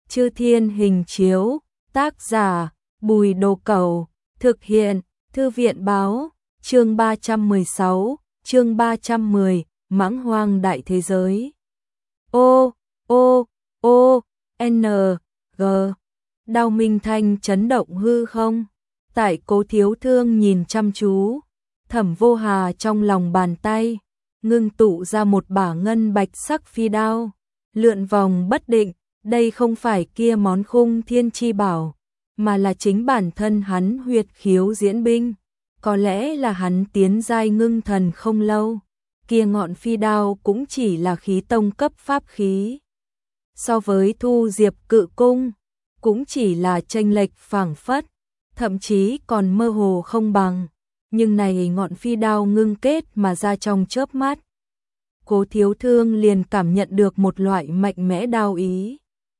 Chư Thiên Hình Chiếu, tác giả Bùi Đồ Cẩu, thực hiện Thư viện Báo, chương 316, chương 310, Mãng Hoang Đại Thế Giới. N, G. Đao minh thanh chấn động hư không. Tại Cố Thiếu Thương nhìn chăm chú, Thẩm Vô Hà trong lòng bàn tay ngưng tụ ra một bả ngân bạch sắc phi đao, lượn vòng bất định. Đây không phải kia món khung thiên chi bảo, mà là chính bản thân hắn huyệt khiếu diễn binh. Có lẽ là hắn tiến giai ngưng thần không lâu, kia ngọn phi đao cũng chỉ là khí tông cấp pháp khí. So với Thu Diệp Cự Cung, cũng chỉ là chênh lệch phảng phất, thậm chí còn mơ hồ không bằng. Nhưng này ngọn phi đao ngưng kết mà ra trong chớp mắt, Cố Thiếu Thương liền cảm nhận được một loại mạnh mẽ đao ý,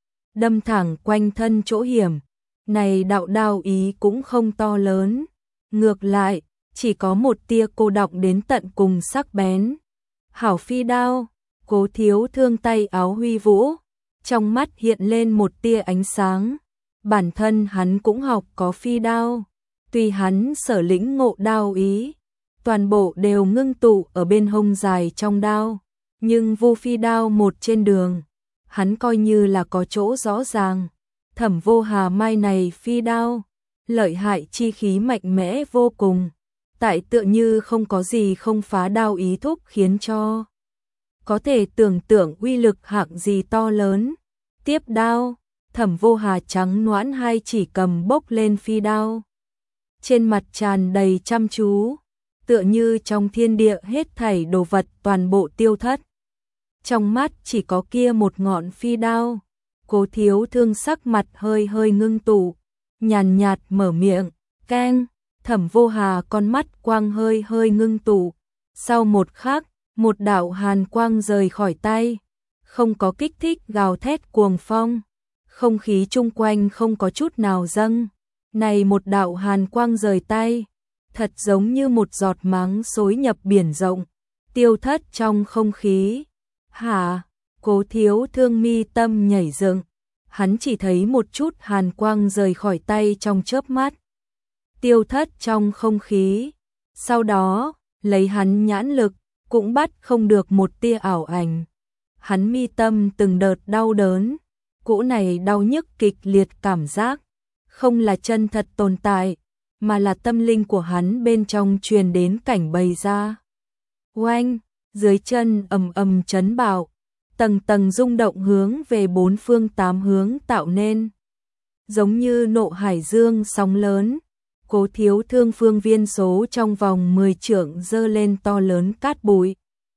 đâm thẳng quanh thân chỗ hiểm. Này đạo đao ý cũng không to lớn, ngược lại, chỉ có một tia cô đọng đến tận cùng sắc bén. Hảo phi đao, Cố Thiếu Thương tay áo huy vũ, trong mắt hiện lên một tia ánh sáng. Bản thân hắn cũng học có phi đao, tuy hắn sở lĩnh ngộ đao ý, toàn bộ đều ngưng tụ ở bên hông dài trong đao, nhưng vô phi đao một trên đường, hắn coi như là có chỗ rõ ràng. Thẩm Vô Hà mai này phi đao, lợi hại chi khí mạnh mẽ vô cùng, tại tựa như không có gì không phá đao ý thúc khiến cho có thể tưởng tượng uy lực hạng gì to lớn. Tiếp đao, Thẩm Vô Hà trắng noãn hai chỉ cầm bốc lên phi đao, trên mặt tràn đầy chăm chú, tựa như trong thiên địa hết thảy đồ vật toàn bộ tiêu thất, trong mắt chỉ có kia một ngọn phi đao. Cố Thiếu Thương sắc mặt hơi hơi ngưng tụ, nhàn nhạt mở miệng, keng. Thẩm Vô Hà con mắt quang hơi hơi ngưng tụ, sau một khắc, một đạo hàn quang rời khỏi tay, không có kích thích gào thét cuồng phong, không khí chung quanh không có chút nào dâng. Này một đạo hàn quang rời tay, thật giống như một giọt máng xối nhập biển rộng, tiêu thất trong không khí. Hả? Cố Thiếu Thương mi tâm nhảy dựng, hắn chỉ thấy một chút hàn quang rời khỏi tay trong chớp mắt, tiêu thất trong không khí. Sau đó, lấy hắn nhãn lực, cũng bắt không được một tia ảo ảnh. Hắn mi tâm từng đợt đau đớn, cỗ này đau nhức kịch liệt cảm giác, không là chân thật tồn tại, mà là tâm linh của hắn bên trong truyền đến cảnh bày ra. Oanh, dưới chân ầm ầm chấn bạo, tầng tầng rung động hướng về bốn phương tám hướng tạo nên, giống như nộ hải dương sóng lớn. Cố Thiếu Thương phương viên số trong vòng 10 trượng dơ lên to lớn cát bụi.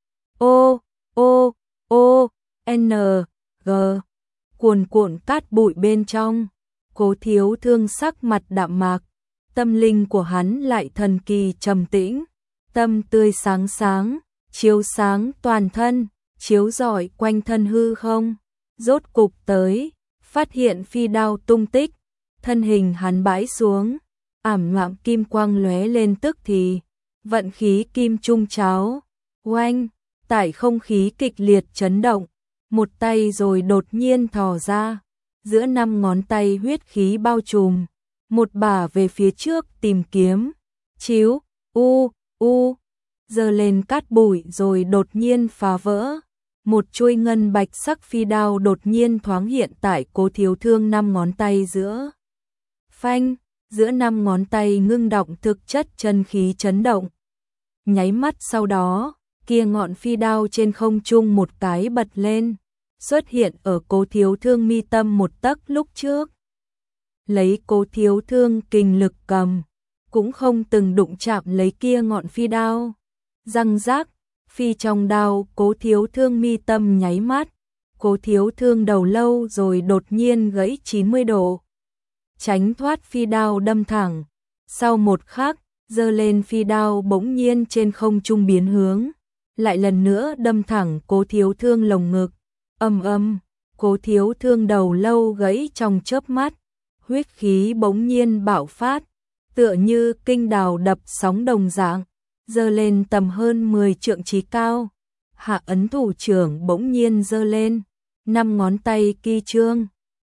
N, G. Cuồn cuộn cát bụi bên trong, Cố Thiếu Thương sắc mặt đạm mạc, tâm linh của hắn lại thần kỳ trầm tĩnh, tâm tươi sáng sáng, chiếu sáng toàn thân, chiếu rọi quanh thân hư không. Rốt cục tới, phát hiện phi đao tung tích, thân hình hắn bãi xuống, ảm đạm kim quang lóe lên tức thì, vận khí kim trung cháo. Oanh, tại không khí kịch liệt chấn động, một tay rồi đột nhiên thò ra, giữa 5 ngón tay huyết khí bao trùm, một bả về phía trước tìm kiếm, chiếu, giơ lên cát bụi rồi đột nhiên phá vỡ. Một chuôi ngân bạch sắc phi đao đột nhiên thoáng hiện tại Cố Thiếu Thương 5 ngón tay giữa. Phanh, giữa 5 ngón tay ngưng động thực chất chân khí chấn động. Nháy mắt sau đó, kia ngọn phi đao trên không trung một cái bật lên, xuất hiện ở Cố Thiếu Thương mi tâm một tấc lúc trước. Lấy Cố Thiếu Thương kình lực cầm, cũng không từng đụng chạm lấy kia ngọn phi đao. Răng rác, phi trong đao Cố Thiếu Thương mi tâm nháy mắt, Cố Thiếu Thương đầu lâu rồi đột nhiên gãy 90 độ, tránh thoát phi đao đâm thẳng. Sau một khắc, giơ lên phi đao bỗng nhiên trên không trung biến hướng, lại lần nữa đâm thẳng Cố Thiếu Thương lồng ngực. Cố Thiếu Thương đầu lâu gãy trong chớp mắt, huyết khí bỗng nhiên bạo phát, tựa như kinh đào đập sóng đồng dạng, giơ lên tầm hơn 10 trượng chí cao. Hạ ấn thủ trưởng bỗng nhiên giơ lên, 5 ngón tay ki chương,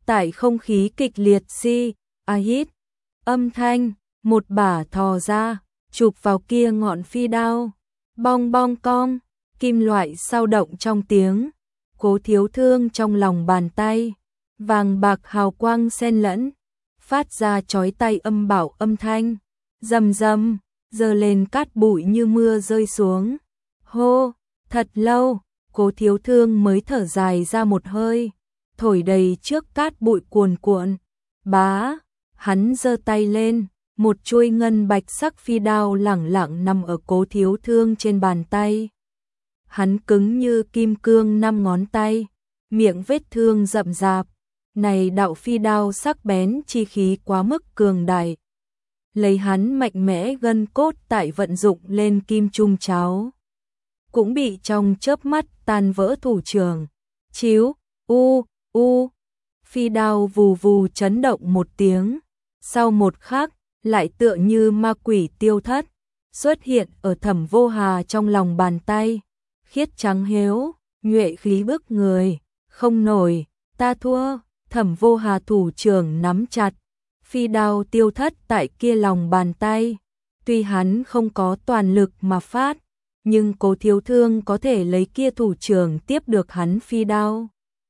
tại không khí kịch liệt hít âm thanh, một bả thò ra, chụp vào kia ngọn phi đao. Bong bong cong, kim loại sao động trong tiếng. Cố Thiếu Thương trong lòng bàn tay, vàng bạc hào quang xen lẫn, phát ra chói tai âm bảo âm thanh. Rầm rầm, giơ lên cát bụi như mưa rơi xuống. Hô, thật lâu, Cố Thiếu Thương mới thở dài ra một hơi, thổi đầy trước cát bụi cuồn cuộn. Bá, hắn giơ tay lên, một chuôi ngân bạch sắc phi đao lẳng lặng nằm ở Cố Thiếu Thương trên bàn tay. Hắn cứng như kim cương 5 ngón tay, miệng vết thương rậm rạp. Này đạo phi đao sắc bén chi khí quá mức cường đại. Lấy hắn mạnh mẽ gân cốt tại vận dụng lên kim trung cháo, cũng bị trong chớp mắt tan vỡ thủ trưởng. Chíu, phi đao vù vù chấn động một tiếng. Sau một khắc, lại tựa như ma quỷ tiêu thất, xuất hiện ở Thẩm Vô Hà trong lòng bàn tay. Khiết trắng héo, nhuệ khí bức người, không nổi, ta thua. Thẩm Vô Hà thủ trưởng nắm chặt, phi đao tiêu thất tại kia lòng bàn tay. Tuy hắn không có toàn lực mà phát, nhưng Cố Thiếu Thương có thể lấy kia thủ trưởng tiếp được hắn phi đao,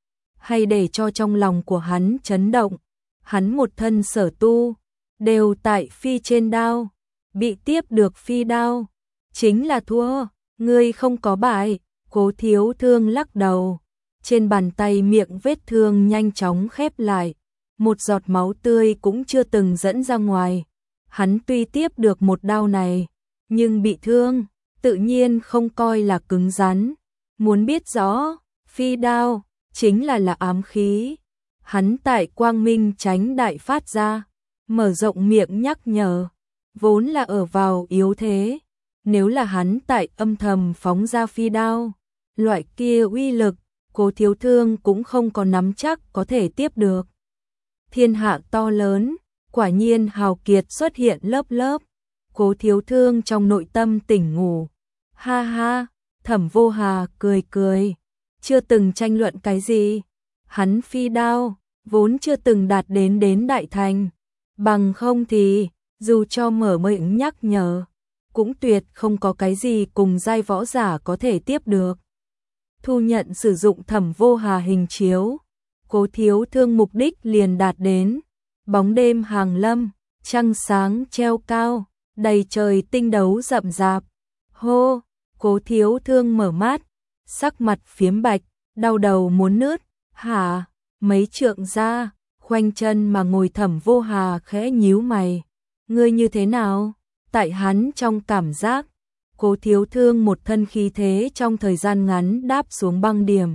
hay để cho trong lòng của hắn chấn động. Hắn một thân sở tu, đều tại phi trên đao, bị tiếp được phi đao, chính là thua, ngươi không có bại. Cố Thiếu Thương lắc đầu, trên bàn tay miệng vết thương nhanh chóng khép lại, một giọt máu tươi cũng chưa từng dẫn ra ngoài. Hắn tuy tiếp được một đao này, nhưng bị thương, tự nhiên không coi là cứng rắn. Muốn biết rõ, phi đao chính là ám khí. Hắn tại quang minh chánh đại phát ra, mở rộng miệng nhắc nhở, vốn là ở vào yếu thế. Nếu là hắn tại âm thầm phóng ra phi đao, loại kia uy lực, Cố Thiếu Thương cũng không có nắm chắc có thể tiếp được. Thiên hạ to lớn, quả nhiên hào kiệt xuất hiện lớp lớp. Cố Thiếu Thương trong nội tâm tỉnh ngủ. Ha ha, Thẩm Vô Hà cười cười, chưa từng tranh luận cái gì. Hắn phi đao, vốn chưa từng đạt đến đại thành. Bằng không thì, dù cho mở miệng nhắc nhở, cũng tuyệt không có cái gì cùng giai võ giả có thể tiếp được. Thu nhận sử dụng Thẩm Vô Hà hình chiếu, Cố Thiếu Thương mục đích liền đạt đến. Bóng đêm hàng lâm, trăng sáng treo cao, đầy trời tinh đấu rậm rạp. Hô, Cố Thiếu Thương mở mắt, sắc mặt phiếm bạch, đau đầu muốn nứt. Hả, mấy trượng ra, khoanh chân mà ngồi Thẩm Vô Hà khẽ nhíu mày. Ngươi như thế nào? Tại hắn trong cảm giác, Cố Thiếu Thương một thân khí thế trong thời gian ngắn đáp xuống băng điểm.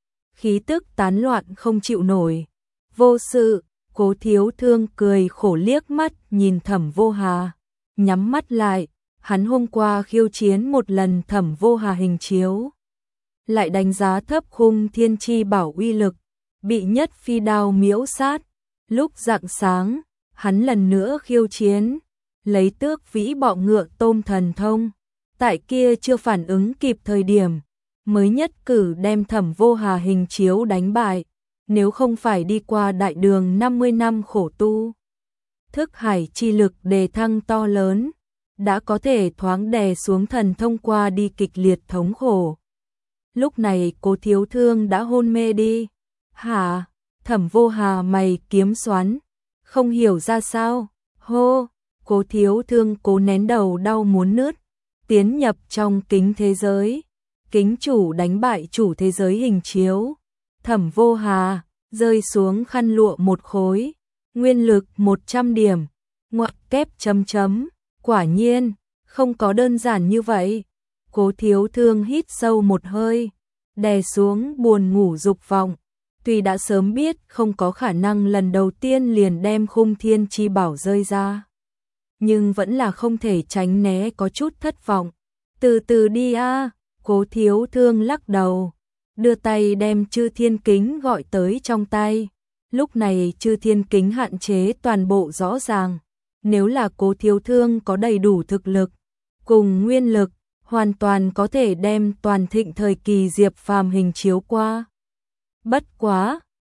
Khí tức tán loạn không chịu nổi. Vô sự, Cố Thiếu Thương cười khổ liếc mắt nhìn Thẩm Vô Hà, nhắm mắt lại. Hắn hôm qua khiêu chiến một lần Thẩm Vô Hà hình chiếu, lại đánh giá thấp khung thiên chi bảo uy lực, bị nhất phi đao miễu sát. Lúc rạng sáng, hắn lần nữa khiêu chiến, lấy Tước Vĩ Bọ Ngựa Tôm thần thông, tại kia chưa phản ứng kịp thời điểm, mới nhất cử đem Thẩm Vô Hà hình chiếu đánh bại. Nếu không phải đi qua đại đường 50 năm khổ tu, thức hải chi lực đề thăng to lớn, đã có thể thoáng đè xuống thần thông qua đi kịch liệt thống khổ. Lúc này Cố Thiếu Thương đã hôn mê đi. Hả? Thẩm Vô Hà mày kiếm xoắn, không hiểu ra sao. Hô, Cố Thiếu Thương cố nén đầu đau muốn nứt, tiến nhập trong kính thế giới. Kính chủ đánh bại chủ thế giới hình chiếu. Thẩm Vô Hà rơi xuống khăn lụa một khối, nguyên lực 100 điểm, ngoặc kép chấm chấm. Quả nhiên, không có đơn giản như vậy. Cố Thiếu Thương hít sâu một hơi, đè xuống buồn ngủ dục vọng. Tuy đã sớm biết không có khả năng lần đầu tiên liền đem khung thiên chi bảo rơi ra, nhưng vẫn là không thể tránh né có chút thất vọng. Từ từ đi a. Cố Thiếu Thương lắc đầu, đưa tay đem Chư Thiên Kính gọi tới trong tay. Lúc này Chư Thiên Kính hạn chế toàn bộ rõ ràng. Nếu là Cố Thiếu Thương có đầy đủ thực lực, cùng nguyên lực, hoàn toàn có thể đem toàn thịnh thời kỳ Diệp Phàm hình chiếu qua. Bất quá,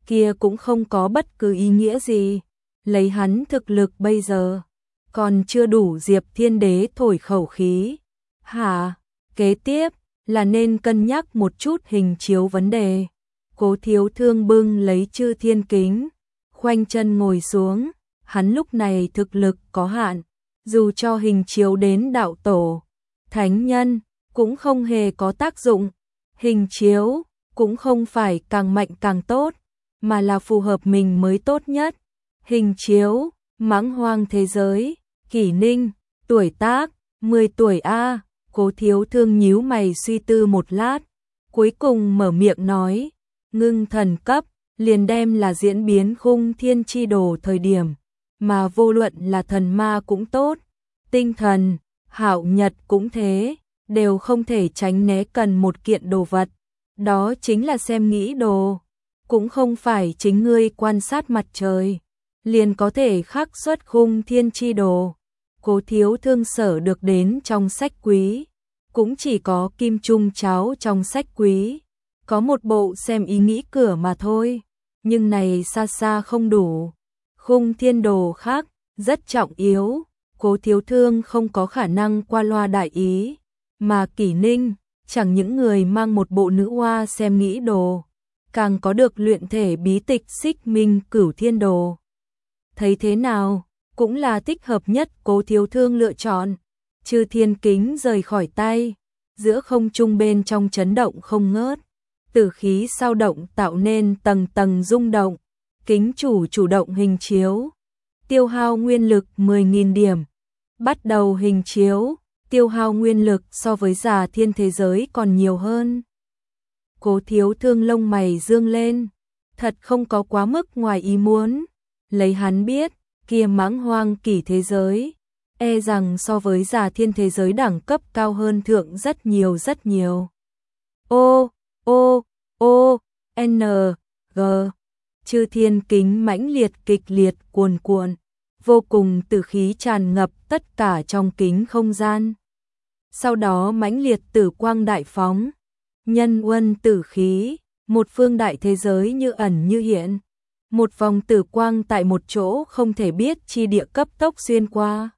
kia cũng không có bất cứ ý nghĩa gì. Lấy hắn thực lực bây giờ, còn chưa đủ Diệp Thiên Đế thổi khẩu khí. Hả? Kế tiếp là nên cân nhắc một chút hình chiếu vấn đề. Cố Thiếu Thương bưng lấy Chư Thiên Kính, khoanh chân ngồi xuống, hắn lúc này thực lực có hạn, dù cho hình chiếu đến đạo tổ, thánh nhân, cũng không hề có tác dụng. Hình chiếu cũng không phải càng mạnh càng tốt, mà là phù hợp mình mới tốt nhất. Hình chiếu, mãng hoang thế giới, Kỷ Ninh, tuổi tác, 10 tuổi a. Cố Thiếu Thương nhíu mày suy tư một lát, cuối cùng mở miệng nói, ngưng thần cấp, liền đem là diễn biến khung thiên chi đồ thời điểm, mà vô luận là thần ma cũng tốt, tinh thần, hạo nhật cũng thế, đều không thể tránh né cần một kiện đồ vật, đó chính là xem nghĩ đồ, cũng không phải chính ngươi quan sát mặt trời, liền có thể khắc xuất khung thiên chi đồ. Cố Thiếu Thương sở được đến trong sách quý, cũng chỉ có kim trung cháo trong sách quý, có một bộ xem ý nghĩ cửa mà thôi, nhưng này xa xa không đủ. Khung thiên đồ khác, rất trọng yếu, Cố Thiếu Thương không có khả năng qua loa đại ý, mà Kỷ Ninh, chẳng những người mang một bộ nữ hoa xem nghĩ đồ, càng có được luyện thể bí tịch Xích Minh Cửu Thiên Đồ. Thấy thế nào, cũng là thích hợp nhất Cố Thiếu Thương lựa chọn. Chư Thiên Kính rời khỏi tay, giữa không trung bên trong chấn động không ngớt, tử khí sao động tạo nên tầng tầng rung động. Kính chủ động hình chiếu, tiêu hao nguyên lực 10.000 điểm. Bắt đầu hình chiếu, tiêu hao nguyên lực so với Già Thiên thế giới còn nhiều hơn. Cố Thiếu Thương lông mày dương lên, thật không có quá mức ngoài ý muốn. Lấy hắn biết, kia mãng hoang kỷ thế giới, e rằng so với Già Thiên thế giới đẳng cấp cao hơn thượng rất nhiều rất nhiều. N, G, Chư Thiên Kính mãnh liệt kịch liệt cuồn cuộn, vô cùng tử khí tràn ngập tất cả trong kính không gian. Sau đó mãnh liệt tử quang đại phóng, nhân uân tử khí, một phương đại thế giới như ẩn như hiện. Một vòng tử quang tại một chỗ không thể biết chi địa cấp tốc xuyên qua.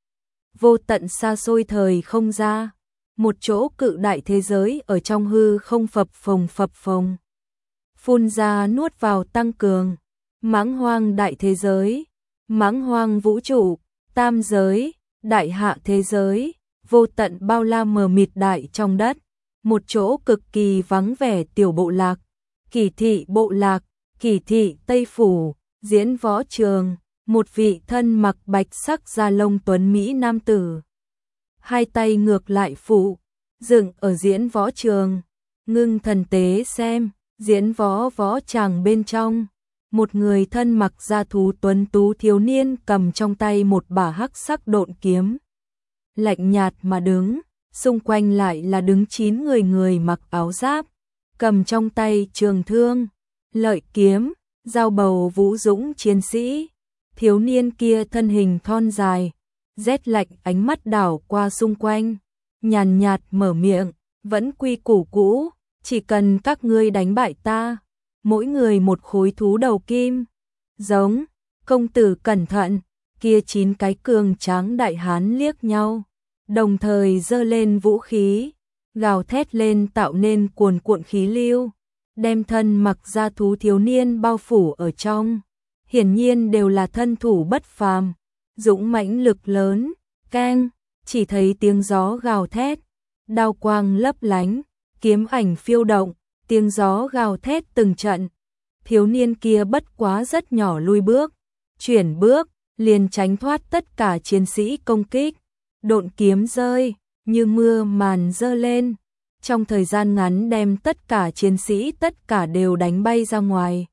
Vô tận xa xôi thời không ra, một chỗ cự đại thế giới ở trong hư không phập phồng. Phun ra nuốt vào tăng cường, mãng hoang đại thế giới, mãng hoang vũ trụ, tam giới, đại hạ thế giới, vô tận bao la mờ mịt đại trong đất, một chỗ cực kỳ vắng vẻ tiểu bộ lạc, Kỳ thị bộ lạc, Kỳ thị Tây Phủ, diễn võ trường, một vị thân mặc bạch sắc da lông tuấn Mỹ nam tử. Hai tay ngược lại phụ, dựng ở diễn võ trường, ngưng thần tế xem, diễn võ tràng bên trong. Một người thân mặc da thú tuấn tú thiếu niên cầm trong tay một bả hắc sắc độn kiếm. Lạnh nhạt mà đứng, xung quanh lại là đứng 9 người mặc áo giáp, cầm trong tay trường thương, lợi kiếm, dao bầu vũ dũng chiến sĩ. Thiếu niên kia thân hình thon dài, rét lạnh ánh mắt đảo qua xung quanh, nhàn nhạt mở miệng, vẫn quy củ cũ, chỉ cần các ngươi đánh bại ta, mỗi người một khối thú đầu kim. Giống, công tử cẩn thận, kia 9 cái cường tráng đại hán liếc nhau, đồng thời giơ lên vũ khí, gào thét lên tạo nên cuồn cuộn khí lưu, đem thân mặc da thú thiếu niên bao phủ ở trong. Hiển nhiên đều là thân thủ bất phàm, dũng mãnh lực lớn, keng, chỉ thấy tiếng gió gào thét, đao quang lấp lánh, kiếm ảnh phiêu động, tiếng gió gào thét từng trận. Thiếu niên kia bất quá rất nhỏ lui bước, chuyển bước, liền tránh thoát tất cả chiến sĩ công kích. Độn kiếm rơi, như mưa màn dơ lên, trong thời gian ngắn đem tất cả chiến sĩ tất cả đều đánh bay ra ngoài.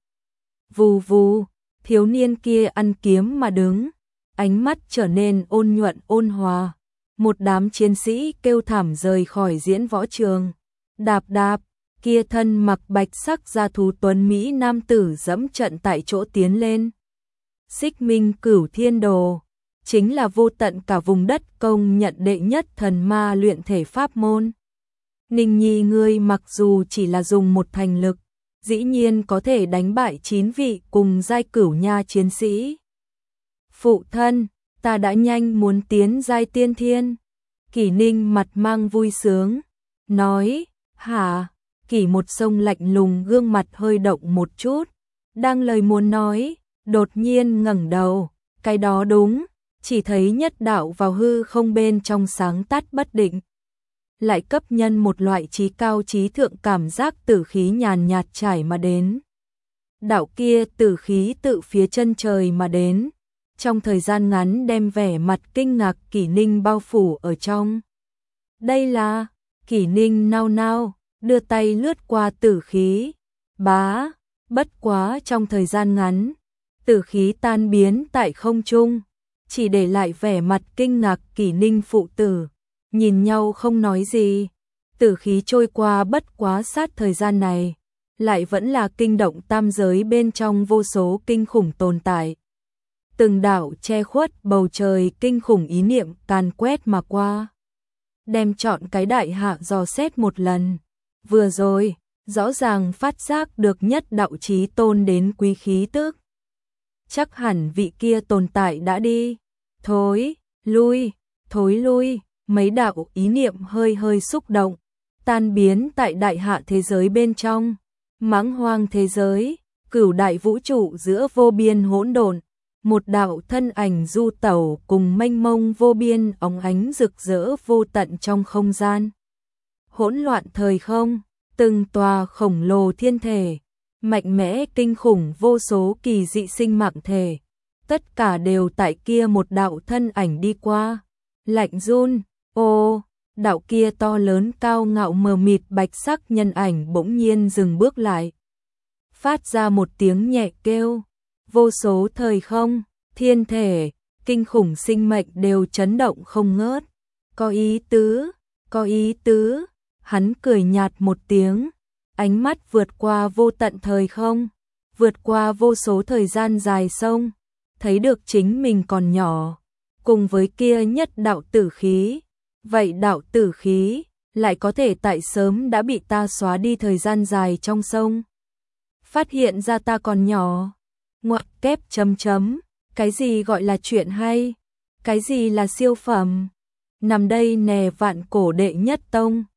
Vù vù, thiếu niên kia ăn kiếm mà đứng, ánh mắt trở nên ôn nhuận ôn hòa. Một đám chiến sĩ kêu thảm rời khỏi diễn võ trường. Đạp đạp, kia thân mặc bạch sắc da thú tuấn Mỹ nam tử dẫm trận tại chỗ tiến lên. Xích Minh Cửu Thiên Đồ, chính là vô tận cả vùng đất công nhận đệ nhất thần ma luyện thể pháp môn. Ninh Nhi ngươi mặc dù chỉ là dùng một thành lực, dĩ nhiên có thể đánh bại 9 vị cùng giai cửu nha chiến sĩ. Phụ thân, ta đã nhanh muốn tiến giai tiên thiên. Kỷ Ninh mặt mang vui sướng, nói, hả? Kỷ Một Sông lạnh lùng gương mặt hơi động một chút, đang lời muốn nói, đột nhiên ngẩng đầu, cái đó đúng, chỉ thấy nhất đạo vào hư không bên trong sáng tắt bất định. Lại cấp nhân một loại trí cao trí thượng cảm giác tử khí nhàn nhạt trải mà đến. Đạo kia tử khí tự phía chân trời mà đến, trong thời gian ngắn đem vẻ mặt kinh ngạc Kỷ Ninh bao phủ ở trong. Đây là, Kỷ Ninh nao nao, đưa tay lướt qua tử khí, bá, bất quá trong thời gian ngắn, tử khí tan biến tại không trung, chỉ để lại vẻ mặt kinh ngạc Kỷ Ninh phụ tử, nhìn nhau không nói gì. Tử khí trôi qua bất quá sát thời gian này, lại vẫn là kinh động tam giới bên trong vô số kinh khủng tồn tại. Từng đạo che khuất bầu trời kinh khủng ý niệm càn quét mà qua, đem chọn cái đại hạ dò xét một lần. Vừa rồi, rõ ràng phát giác được nhất đạo chí tôn đến quý khí tức. Chắc hẳn vị kia tồn tại đã đi. Thối lui, mấy đạo ý niệm hơi hơi xúc động, tan biến tại đại hạ thế giới bên trong, mãng hoang thế giới, cửu đại vũ trụ giữa vô biên hỗn độn, một đạo thân ảnh du tẩu cùng mênh mông vô biên óng ánh rực rỡ vô tận trong không gian. Hỗn loạn thời không, từng tòa khổng lồ thiên thể, mạnh mẽ kinh khủng vô số kỳ dị sinh mạng thể, tất cả đều tại kia một đạo thân ảnh đi qua. Lạnh run, ô, đạo kia to lớn cao ngạo mờ mịt bạch sắc nhân ảnh bỗng nhiên dừng bước lại. Phát ra một tiếng nhẹ kêu, vô số thời không, thiên thể, kinh khủng sinh mệnh đều chấn động không ngớt. Có ý tứ, hắn cười nhạt một tiếng, ánh mắt vượt qua vô tận thời không, vượt qua vô số thời gian dài sông, thấy được chính mình còn nhỏ, cùng với kia nhất đạo tử khí. Vậy đạo tử khí lại có thể tại sớm đã bị ta xóa đi thời gian dài trong sông. Phát hiện ra ta còn nhỏ. Ngoặc kép chấm chấm, cái gì gọi là chuyện hay? Cái gì là siêu phẩm? Nằm đây nè vạn cổ đệ nhất tông.